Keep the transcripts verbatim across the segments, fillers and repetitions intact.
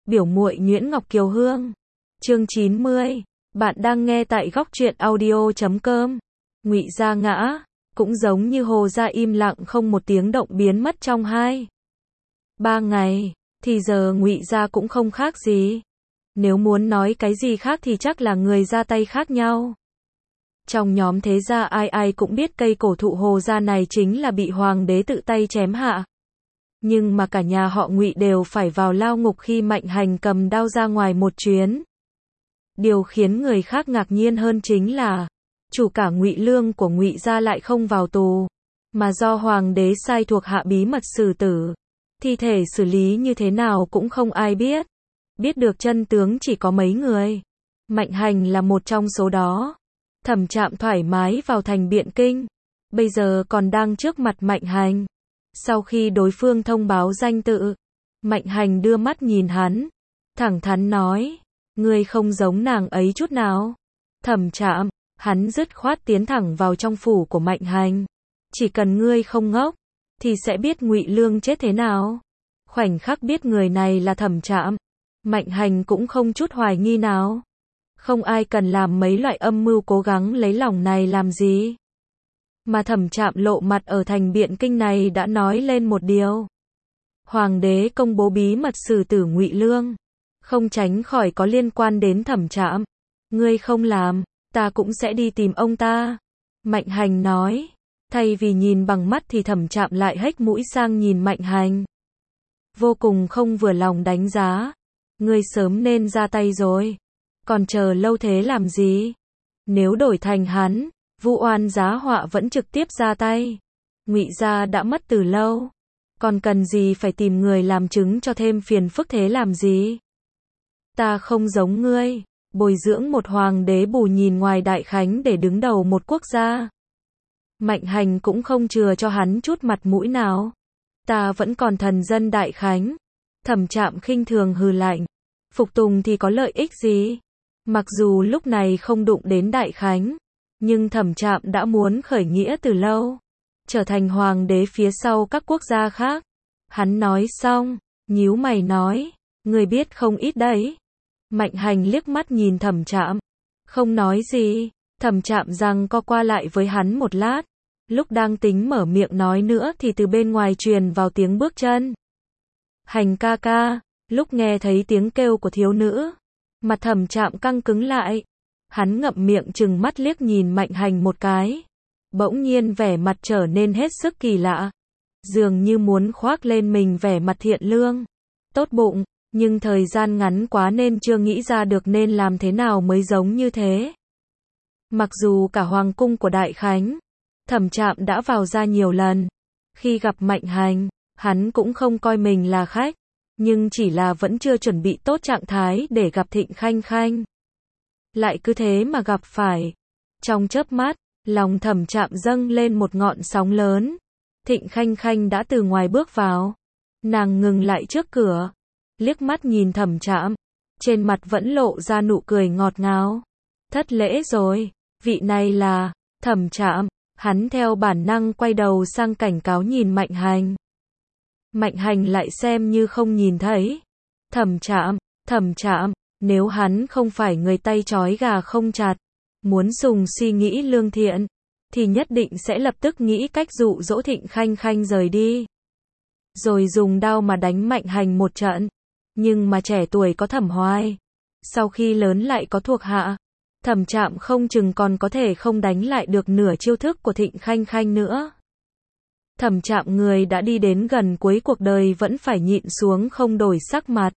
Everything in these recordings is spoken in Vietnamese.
Biểu muội Nguyễn Ngọc Kiều Hương. Chương chín mươi. Bạn đang nghe tại góc truyện audio chấm com. Ngụy Gia ngã, cũng giống như Hồ Gia im lặng không một tiếng động biến mất trong hai ba ngày, thì giờ Ngụy Gia cũng không khác gì. Nếu muốn nói cái gì khác thì chắc là người ra tay khác nhau. Trong nhóm thế gia ai ai cũng biết cây cổ thụ Hồ Gia này chính là bị hoàng đế tự tay chém hạ. Nhưng mà cả nhà họ Ngụy đều phải vào lao ngục khi Mạnh Hành cầm đao ra ngoài một chuyến. Điều khiến người khác ngạc nhiên hơn chính là chủ cả Ngụy Lương của Ngụy Gia lại không vào tù, mà do hoàng đế sai thuộc hạ bí mật xử tử. Thi thể xử lý như thế nào cũng không ai biết. Biết được chân tướng chỉ có mấy người. Mạnh Hành là một trong số đó. Thẩm Trạm thoải mái vào thành Biện Kinh, bây giờ còn đang trước mặt Mạnh Hành. Sau khi đối phương thông báo danh tự, Mạnh Hành đưa mắt nhìn hắn, thẳng thắn nói, ngươi không giống nàng ấy chút nào. Thẩm Trạm, hắn dứt khoát tiến thẳng vào trong phủ của Mạnh Hành. Chỉ cần ngươi không ngốc, thì sẽ biết Ngụy Lương chết thế nào. Khoảnh khắc biết người này là Thẩm Trạm, Mạnh Hành cũng không chút hoài nghi nào. Không ai cần làm mấy loại âm mưu cố gắng lấy lòng này làm gì. Mà Thẩm Trạm lộ mặt ở thành Biện Kinh này đã nói lên một điều. Hoàng đế công bố bí mật xử tử Ngụy Lương, không tránh khỏi có liên quan đến Thẩm Trạm. Ngươi không làm, ta cũng sẽ đi tìm ông ta. Mạnh Hành nói. Thay vì nhìn bằng mắt thì Thẩm Trạm lại hếch mũi sang nhìn Mạnh Hành. Vô cùng không vừa lòng đánh giá. Ngươi sớm nên ra tay rồi. Còn chờ lâu thế làm gì? Nếu đổi thành hắn, vu oan giá họa vẫn trực tiếp ra tay. Ngụy Gia đã mất từ lâu, còn cần gì phải tìm người làm chứng cho thêm phiền phức thế làm gì? Ta không giống ngươi, bồi dưỡng một hoàng đế bù nhìn ngoài đại khánh để đứng đầu một quốc gia. Mạnh Hành cũng không chừa cho hắn chút mặt mũi nào. Ta vẫn còn thần dân đại khánh. Thẩm Trạm khinh thường hừ lạnh. Phục tùng thì có lợi ích gì? Mặc dù lúc này không đụng đến đại khánh, nhưng Thẩm Trạm đã muốn khởi nghĩa từ lâu, trở thành hoàng đế phía sau các quốc gia khác. Hắn nói xong, nhíu mày nói, ngươi biết không ít đấy. Mạnh Hành liếc mắt nhìn Thẩm Trạm, không nói gì. Thẩm Trạm giằng co qua lại với hắn một lát, lúc đang tính mở miệng nói nữa thì từ bên ngoài truyền vào tiếng bước chân. Hành ca ca. Lúc nghe thấy tiếng kêu của thiếu nữ, mặt Thẩm Trạm căng cứng lại. Hắn ngậm miệng trừng mắt liếc nhìn Mạnh Hành một cái. Bỗng nhiên vẻ mặt trở nên hết sức kỳ lạ. Dường như muốn khoác lên mình vẻ mặt thiện lương, tốt bụng, nhưng thời gian ngắn quá nên chưa nghĩ ra được nên làm thế nào mới giống như thế. Mặc dù cả hoàng cung của Đại Khánh, Thẩm Trạm đã vào ra nhiều lần. Khi gặp Mạnh Hành, hắn cũng không coi mình là khách, nhưng chỉ là vẫn chưa chuẩn bị tốt trạng thái để gặp Thịnh Khanh Khanh. Lại cứ thế mà gặp phải. Trong chớp mắt, lòng Thẩm Trạm dâng lên một ngọn sóng lớn. Thịnh Khanh Khanh đã từ ngoài bước vào. Nàng ngừng lại trước cửa, liếc mắt nhìn Thẩm Trạm, trên mặt vẫn lộ ra nụ cười ngọt ngào. Thất lễ rồi, vị này là Thẩm Trạm. Hắn theo bản năng quay đầu sang cảnh cáo nhìn Mạnh Hành. Mạnh Hành lại xem như không nhìn thấy. Thẩm Trạm, Thẩm Trạm, nếu hắn không phải người tay trói gà không chặt, muốn dùng suy nghĩ lương thiện, thì nhất định sẽ lập tức nghĩ cách dụ dỗ Thịnh Khanh Khanh rời đi. Rồi dùng đao mà đánh Mạnh Hành một trận. Nhưng mà trẻ tuổi có Thẩm Hoài, sau khi lớn lại có thuộc hạ. Thẩm Trạm không chừng còn có thể không đánh lại được nửa chiêu thức của Thịnh Khanh Khanh nữa. Thẩm Trạm người đã đi đến gần cuối cuộc đời vẫn phải nhịn xuống không đổi sắc mặt.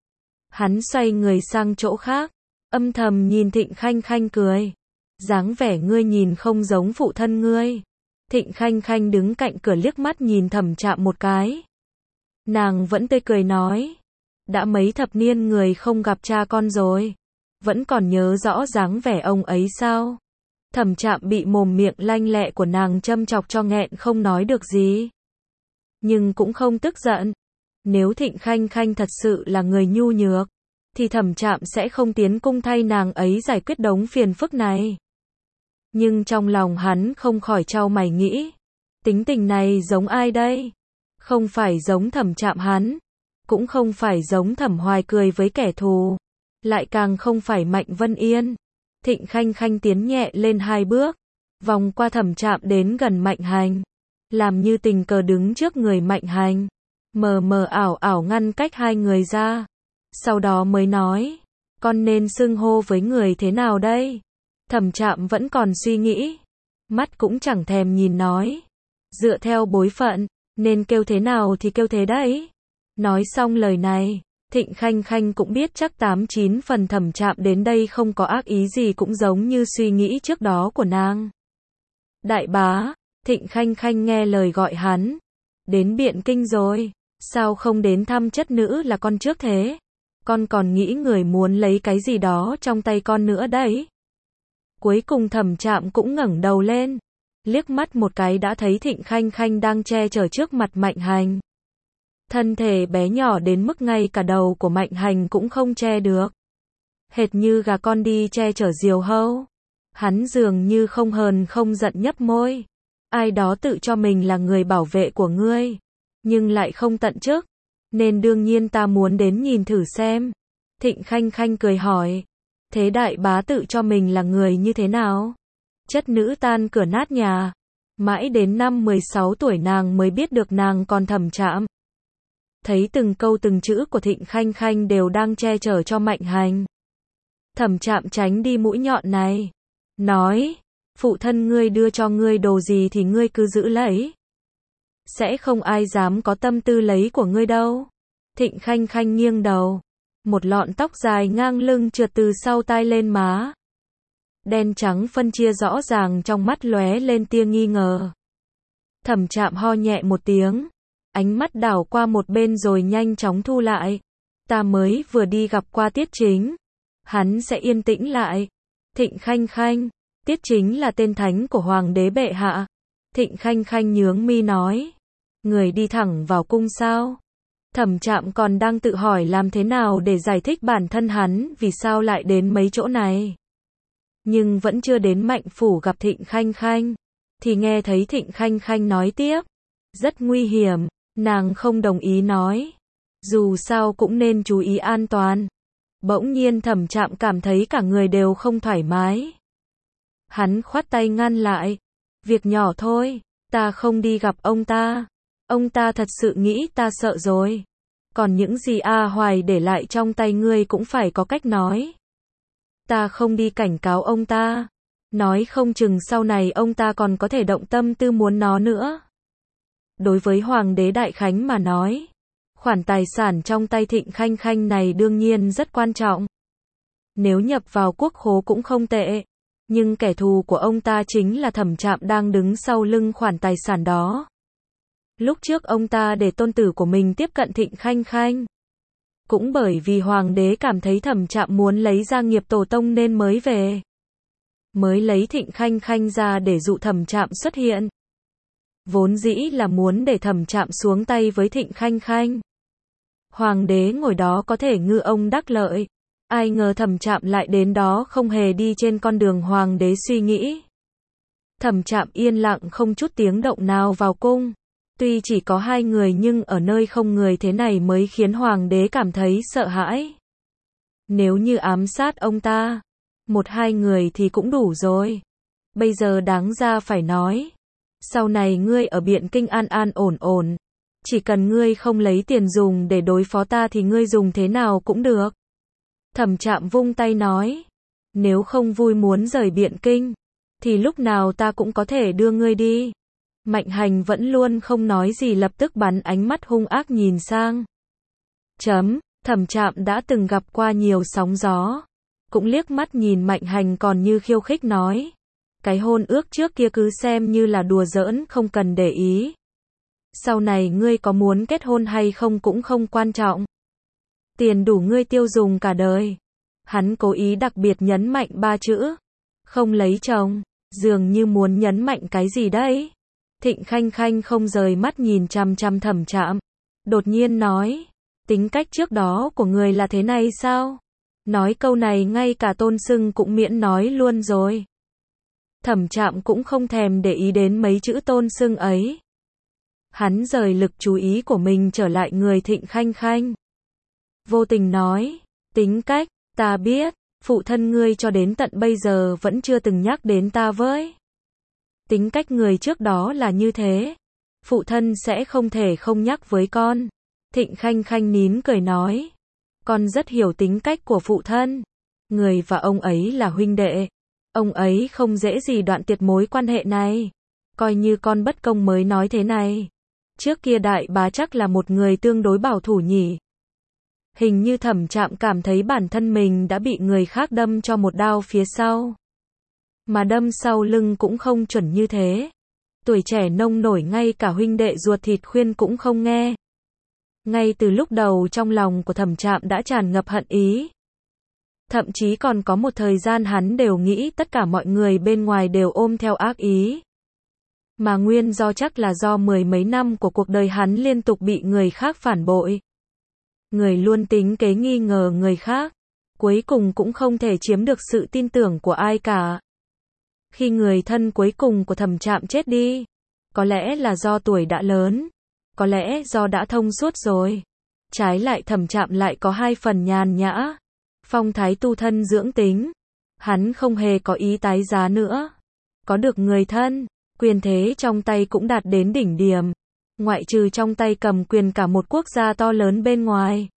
Hắn xoay người sang chỗ khác, âm thầm nhìn Thịnh Khanh Khanh cười. Dáng vẻ ngươi nhìn không giống phụ thân ngươi. Thịnh Khanh Khanh đứng cạnh cửa liếc mắt nhìn Thẩm Trạm một cái. Nàng vẫn tươi cười nói, đã mấy thập niên người không gặp cha con rồi, vẫn còn nhớ rõ dáng vẻ ông ấy sao? Thẩm Trạm bị mồm miệng lanh lẹ của nàng châm chọc cho nghẹn không nói được gì. Nhưng cũng không tức giận. Nếu Thịnh Khanh Khanh thật sự là người nhu nhược, thì Thẩm Trạm sẽ không tiến cung thay nàng ấy giải quyết đống phiền phức này. Nhưng trong lòng hắn không khỏi chau mày nghĩ, tính tình này giống ai đây? Không phải giống Thẩm Trạm hắn. cũng không phải giống Thẩm Hoài cười với kẻ thù, lại càng không phải Mạnh Vân Yên. Thịnh Khanh Khanh tiến nhẹ lên hai bước, vòng qua Thẩm Trạm đến gần Mạnh Hành, làm như tình cờ đứng trước người Mạnh Hành, mờ mờ ảo ảo ngăn cách hai người ra. Sau đó mới nói, con nên xưng hô với người thế nào đây? Thẩm Trạm vẫn còn suy nghĩ, mắt cũng chẳng thèm nhìn nói, dựa theo bối phận, nên kêu thế nào thì kêu thế đấy. Nói xong lời này, Thịnh Khanh Khanh cũng biết chắc tám chín phần Thẩm Trạm đến đây không có ác ý gì, cũng giống như suy nghĩ trước đó của nàng. Đại bá, Thịnh Khanh Khanh nghe lời gọi hắn, đến Biện Kinh rồi, sao không đến thăm chất nữ là con trước thế? Con còn nghĩ người muốn lấy cái gì đó trong tay con nữa đấy. Cuối cùng Thẩm Trạm cũng ngẩng đầu lên, liếc mắt một cái đã thấy Thịnh Khanh Khanh đang che chở trước mặt Mạnh Hành. Thân thể bé nhỏ đến mức ngay cả đầu của Mạnh Hành cũng không che được. Hệt như gà con đi che chở diều hâu. Hắn dường như không hờn không giận nhấp môi. Ai đó tự cho mình là người bảo vệ của ngươi, nhưng lại không tận chức, nên đương nhiên ta muốn đến nhìn thử xem. Thịnh Khanh Khanh cười hỏi, thế đại bá tự cho mình là người như thế nào? Chất nữ tan cửa nát nhà, mãi đến năm mười sáu tuổi nàng mới biết được nàng còn Thẩm Trạm. Thấy từng câu từng chữ của Thịnh Khanh Khanh đều đang che chở cho Mạnh Hành. Thẩm Trạm tránh đi mũi nhọn này, nói, phụ thân ngươi đưa cho ngươi đồ gì thì ngươi cứ giữ lấy. Sẽ không ai dám có tâm tư lấy của ngươi đâu. Thịnh Khanh Khanh nghiêng đầu, một lọn tóc dài ngang lưng trượt từ sau tai lên má. Đen trắng phân chia rõ ràng, trong mắt lóe lên tia nghi ngờ. Thẩm Trạm ho nhẹ một tiếng, ánh mắt đảo qua một bên rồi nhanh chóng thu lại. Ta mới vừa đi gặp qua Tiết Chính, hắn sẽ yên tĩnh lại. Thịnh Khanh Khanh, Tiết Chính là tên thánh của Hoàng đế bệ hạ. Thịnh Khanh Khanh nhướng mi nói, người đi thẳng vào cung sao? Thẩm Trạm còn đang tự hỏi làm thế nào để giải thích bản thân hắn vì sao lại đến mấy chỗ này. Nhưng vẫn chưa đến Mạnh phủ gặp Thịnh Khanh Khanh, thì nghe thấy Thịnh Khanh Khanh nói tiếp, rất nguy hiểm. Nàng không đồng ý nói, dù sao cũng nên chú ý an toàn. Bỗng nhiên Thẩm Trạm cảm thấy cả người đều không thoải mái. Hắn khoát tay ngăn lại, việc nhỏ thôi, ta không đi gặp ông ta. Ông ta thật sự nghĩ ta sợ rồi. Còn những gì A Hoài để lại trong tay ngươi cũng phải có cách nói. Ta không đi cảnh cáo ông ta, nói không chừng sau này ông ta còn có thể động tâm tư muốn nó nữa. Đối với Hoàng đế Đại Khánh mà nói, khoản tài sản trong tay Thịnh Khanh Khanh này đương nhiên rất quan trọng. Nếu nhập vào quốc khố cũng không tệ, nhưng kẻ thù của ông ta chính là Thẩm Trạm đang đứng sau lưng khoản tài sản đó. Lúc trước ông ta để tôn tử của mình tiếp cận Thịnh Khanh Khanh, cũng bởi vì Hoàng đế cảm thấy Thẩm Trạm muốn lấy gia nghiệp tổ tông nên mới về. Mới lấy Thịnh Khanh Khanh ra để dụ Thẩm Trạm xuất hiện. Vốn dĩ là muốn để Thẩm Trạm xuống tay với Thịnh Khanh Khanh. Hoàng đế ngồi đó có thể ngư ông đắc lợi. Ai ngờ Thẩm Trạm lại đến đó không hề đi trên con đường Hoàng đế suy nghĩ. Thẩm Trạm yên lặng không chút tiếng động nào vào cung. Tuy chỉ có hai người nhưng ở nơi không người thế này mới khiến Hoàng đế cảm thấy sợ hãi. Nếu như ám sát ông ta, một hai người thì cũng đủ rồi. Bây giờ đáng ra phải nói, sau này ngươi ở Biện Kinh an an ổn ổn, chỉ cần ngươi không lấy tiền dùng để đối phó ta thì ngươi dùng thế nào cũng được. Thẩm Trạm vung tay nói, nếu không vui muốn rời Biện Kinh, thì lúc nào ta cũng có thể đưa ngươi đi. Mạnh Hành vẫn luôn không nói gì, lập tức bắn ánh mắt hung ác nhìn sang. Chấm, Thẩm Trạm đã từng gặp qua nhiều sóng gió, cũng liếc mắt nhìn Mạnh Hành còn như khiêu khích nói, cái hôn ước trước kia cứ xem như là đùa giỡn, không cần để ý. Sau này ngươi có muốn kết hôn hay không cũng không quan trọng. Tiền đủ ngươi tiêu dùng cả đời. Hắn cố ý đặc biệt nhấn mạnh ba chữ, không lấy chồng, dường như muốn nhấn mạnh cái gì đấy. Thịnh Khanh Khanh không rời mắt nhìn chằm chằm Thẩm Trạm, đột nhiên nói, tính cách trước đó của người là thế này sao? Nói câu này ngay cả tôn xưng cũng miễn nói luôn rồi. Thẩm Trạm cũng không thèm để ý đến mấy chữ tôn xưng ấy. Hắn rời lực chú ý của mình trở lại người Thịnh Khanh Khanh. Vô tình nói, tính cách, ta biết, phụ thân ngươi cho đến tận bây giờ vẫn chưa từng nhắc đến ta với. Tính cách người trước đó là như thế. Phụ thân sẽ không thể không nhắc với con. Thịnh Khanh Khanh nín cười nói. Con rất hiểu tính cách của phụ thân. Người và ông ấy là huynh đệ. Ông ấy không dễ gì đoạn tuyệt mối quan hệ này. Coi như con bất công mới nói thế này. Trước kia đại bá chắc là một người tương đối bảo thủ nhỉ. Hình như Thẩm Trạm cảm thấy bản thân mình đã bị người khác đâm cho một đao phía sau. Mà đâm sau lưng cũng không chuẩn như thế. Tuổi trẻ nông nổi ngay cả huynh đệ ruột thịt khuyên cũng không nghe. Ngay từ lúc đầu trong lòng của Thẩm Trạm đã tràn ngập hận ý. Thậm chí còn có một thời gian hắn đều nghĩ tất cả mọi người bên ngoài đều ôm theo ác ý. Mà nguyên do chắc là do mười mấy năm của cuộc đời hắn liên tục bị người khác phản bội. Người luôn tính kế nghi ngờ người khác, cuối cùng cũng không thể chiếm được sự tin tưởng của ai cả. Khi người thân cuối cùng của Thẩm Trạm chết đi, có lẽ là do tuổi đã lớn, có lẽ do đã thông suốt rồi. Trái lại Thẩm Trạm lại có hai phần nhàn nhã, phong thái tu thân dưỡng tính. Hắn không hề có ý tái giá nữa. Có được người thân, quyền thế trong tay cũng đạt đến đỉnh điểm. Ngoại trừ trong tay cầm quyền cả một quốc gia to lớn bên ngoài.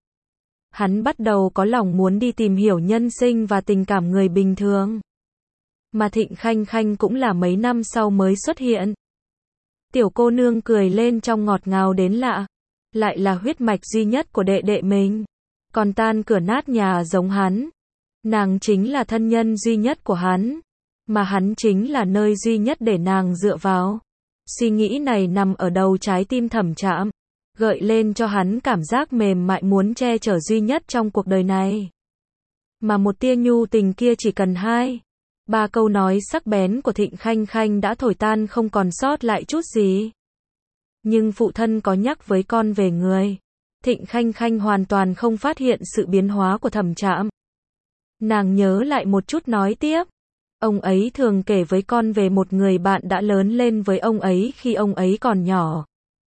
Hắn bắt đầu có lòng muốn đi tìm hiểu nhân sinh và tình cảm người bình thường. Mà Thịnh Khanh Khanh cũng là mấy năm sau mới xuất hiện. Tiểu cô nương cười lên trong ngọt ngào đến lạ. Lại là huyết mạch duy nhất của đệ đệ mình. Còn tan cửa nát nhà giống hắn. Nàng chính là thân nhân duy nhất của hắn. Mà hắn chính là nơi duy nhất để nàng dựa vào. Suy nghĩ này nằm ở đầu trái tim Thẩm Trạm, gợi lên cho hắn cảm giác mềm mại muốn che chở duy nhất trong cuộc đời này. Mà một tia nhu tình kia chỉ cần hai, ba câu nói sắc bén của Thịnh Khanh Khanh đã thổi tan không còn sót lại chút gì. Nhưng phụ thân có nhắc với con về người. Thịnh Khanh Khanh hoàn toàn không phát hiện sự biến hóa của Thẩm Trạm. Nàng nhớ lại một chút nói tiếp. Ông ấy thường kể với con về một người bạn đã lớn lên với ông ấy khi ông ấy còn nhỏ.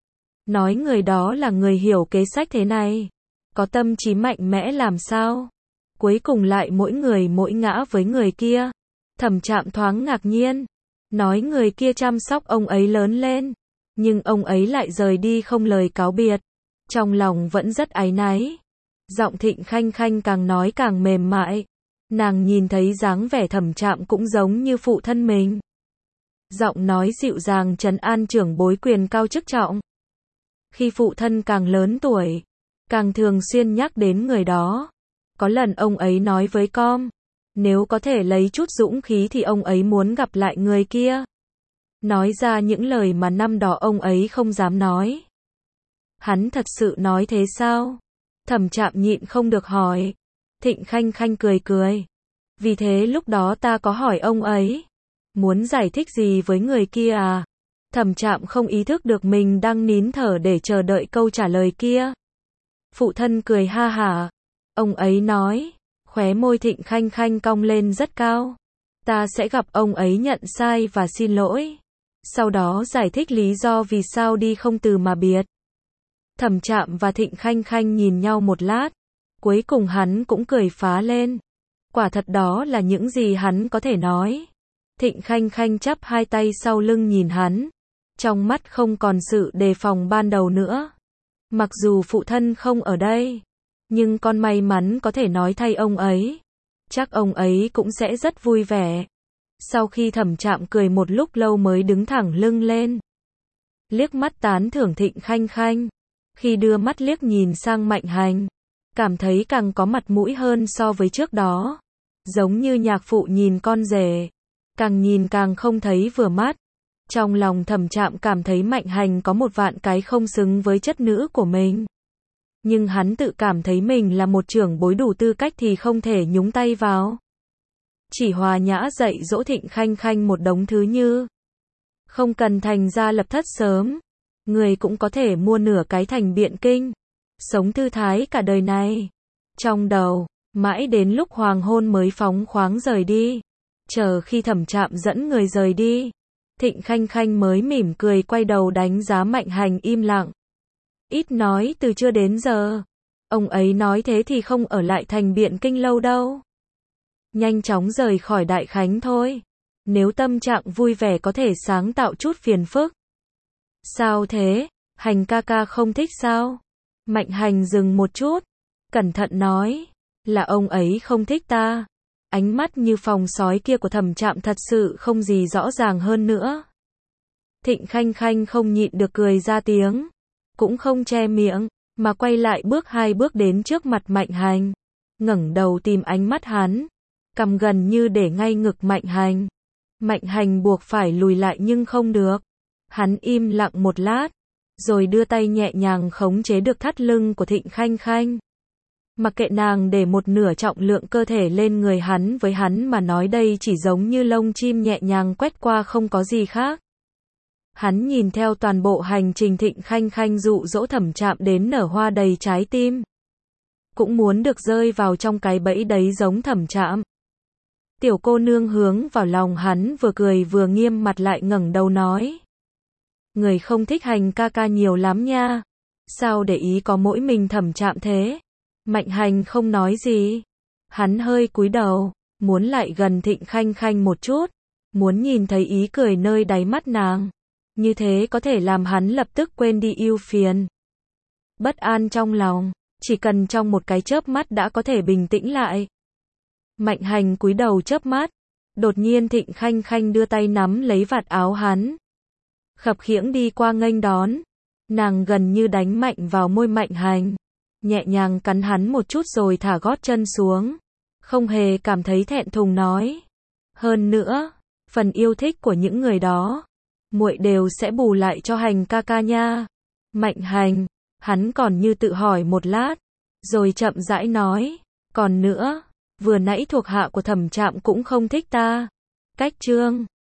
Nói người đó là người hiểu kế sách thế này. Có tâm trí mạnh mẽ làm sao. Cuối cùng lại mỗi người mỗi ngã với người kia. Thẩm Trạm thoáng ngạc nhiên. Nói người kia chăm sóc ông ấy lớn lên. Nhưng ông ấy lại rời đi không lời cáo biệt. Trong lòng vẫn rất áy náy. Giọng Thịnh Khanh Khanh càng nói càng mềm mại. Nàng nhìn thấy dáng vẻ Thẩm Trạm cũng giống như phụ thân mình. Giọng nói dịu dàng trấn an trưởng bối quyền cao chức trọng. Khi phụ thân càng lớn tuổi, càng thường xuyên nhắc đến người đó. Có lần ông ấy nói với con, nếu có thể lấy chút dũng khí thì ông ấy muốn gặp lại người kia. Nói ra những lời mà năm đó ông ấy không dám nói. Hắn thật sự nói thế sao? Thẩm Trạm nhịn không được hỏi. Thịnh Khanh Khanh cười cười. Vì thế lúc đó ta có hỏi ông ấy. Muốn giải thích gì với người kia à? Thẩm Trạm không ý thức được mình đang nín thở để chờ đợi câu trả lời kia. Phụ thân cười ha hả. Ông ấy nói. Khóe môi Thịnh Khanh Khanh cong lên rất cao. Ta sẽ gặp ông ấy nhận sai và xin lỗi. Sau đó giải thích lý do vì sao đi không từ mà biệt. Thẩm Trạm và Thịnh Khanh Khanh nhìn nhau một lát. Cuối cùng hắn cũng cười phá lên. Quả thật đó là những gì hắn có thể nói. Thịnh Khanh Khanh chắp hai tay sau lưng nhìn hắn. Trong mắt không còn sự đề phòng ban đầu nữa. Mặc dù phụ thân không ở đây. Nhưng con may mắn có thể nói thay ông ấy. Chắc ông ấy cũng sẽ rất vui vẻ. Sau khi Thẩm Trạm cười một lúc lâu mới đứng thẳng lưng lên. Liếc mắt tán thưởng Thịnh Khanh Khanh. Khi đưa mắt liếc nhìn sang Mạnh Hành. Cảm thấy càng có mặt mũi hơn so với trước đó. Giống như nhạc phụ nhìn con rể. Càng nhìn càng không thấy vừa mắt. Trong lòng Thẩm Trạm cảm thấy Mạnh Hành có một vạn cái không xứng với chất nữ của mình. Nhưng hắn tự cảm thấy mình là một trưởng bối đủ tư cách thì không thể nhúng tay vào. Chỉ hòa nhã dạy dỗ Thịnh Khanh Khanh một đống thứ như. Không cần thành ra lập thất sớm. Người cũng có thể mua nửa cái thành Biện Kinh. Sống thư thái cả đời này. Trong đầu, mãi đến lúc hoàng hôn mới phóng khoáng rời đi. Chờ khi Thẩm Trạm dẫn người rời đi. Thịnh Khanh Khanh mới mỉm cười quay đầu đánh giá Mạnh Hành im lặng. Ít nói từ chưa đến giờ. Ông ấy nói thế thì không ở lại thành Biện Kinh lâu đâu. Nhanh chóng rời khỏi Đại Khánh thôi. Nếu tâm trạng vui vẻ có thể sáng tạo chút phiền phức. Sao thế? Hành ca ca không thích sao? Mạnh Hành dừng một chút. Cẩn thận nói. Là ông ấy không thích ta. Ánh mắt như phòng sói kia của Thẩm Trạm thật sự không gì rõ ràng hơn nữa. Thịnh Khanh Khanh không nhịn được cười ra tiếng. Cũng không che miệng, mà quay lại bước hai bước đến trước mặt Mạnh Hành. Ngẩng đầu tìm ánh mắt hắn. Cầm gần như để ngay ngực Mạnh Hành. Mạnh Hành buộc phải lùi lại nhưng không được. Hắn im lặng một lát. Rồi đưa tay nhẹ nhàng khống chế được thắt lưng của Thịnh Khanh Khanh. Mặc kệ nàng để một nửa trọng lượng cơ thể lên người hắn, với hắn mà nói đây chỉ giống như lông chim nhẹ nhàng quét qua không có gì khác. Hắn nhìn theo toàn bộ hành trình Thịnh Khanh Khanh dụ dỗ Thẩm Trạm đến nở hoa đầy trái tim. Cũng muốn được rơi vào trong cái bẫy đấy giống Thẩm Trạm. Tiểu cô nương hướng vào lòng hắn vừa cười vừa nghiêm mặt lại ngẩng đầu nói. Người không thích Hành ca ca nhiều lắm nha. Sao để ý có mỗi mình Thẩm Trạm thế? Mạnh Hành không nói gì. Hắn hơi cúi đầu, muốn lại gần Thịnh Khanh Khanh một chút. Muốn nhìn thấy ý cười nơi đáy mắt nàng. Như thế có thể làm hắn lập tức quên đi ưu phiền. Bất an trong lòng, chỉ cần trong một cái chớp mắt đã có thể bình tĩnh lại. Mạnh Hành cúi đầu chớp mắt. Đột nhiên Thịnh Khanh Khanh đưa tay nắm lấy vạt áo hắn. Khập khiễng đi qua nghênh đón. Nàng gần như đánh mạnh vào môi Mạnh Hành. Nhẹ nhàng cắn hắn một chút rồi thả gót chân xuống. Không hề cảm thấy thẹn thùng nói. Hơn nữa, phần yêu thích của những người đó, muội đều sẽ bù lại cho Hành ca ca nha. Mạnh Hành, hắn còn như tự hỏi một lát. Rồi chậm rãi nói. Còn nữa, vừa nãy thuộc hạ của Thẩm Trạm cũng không thích ta. Cách chương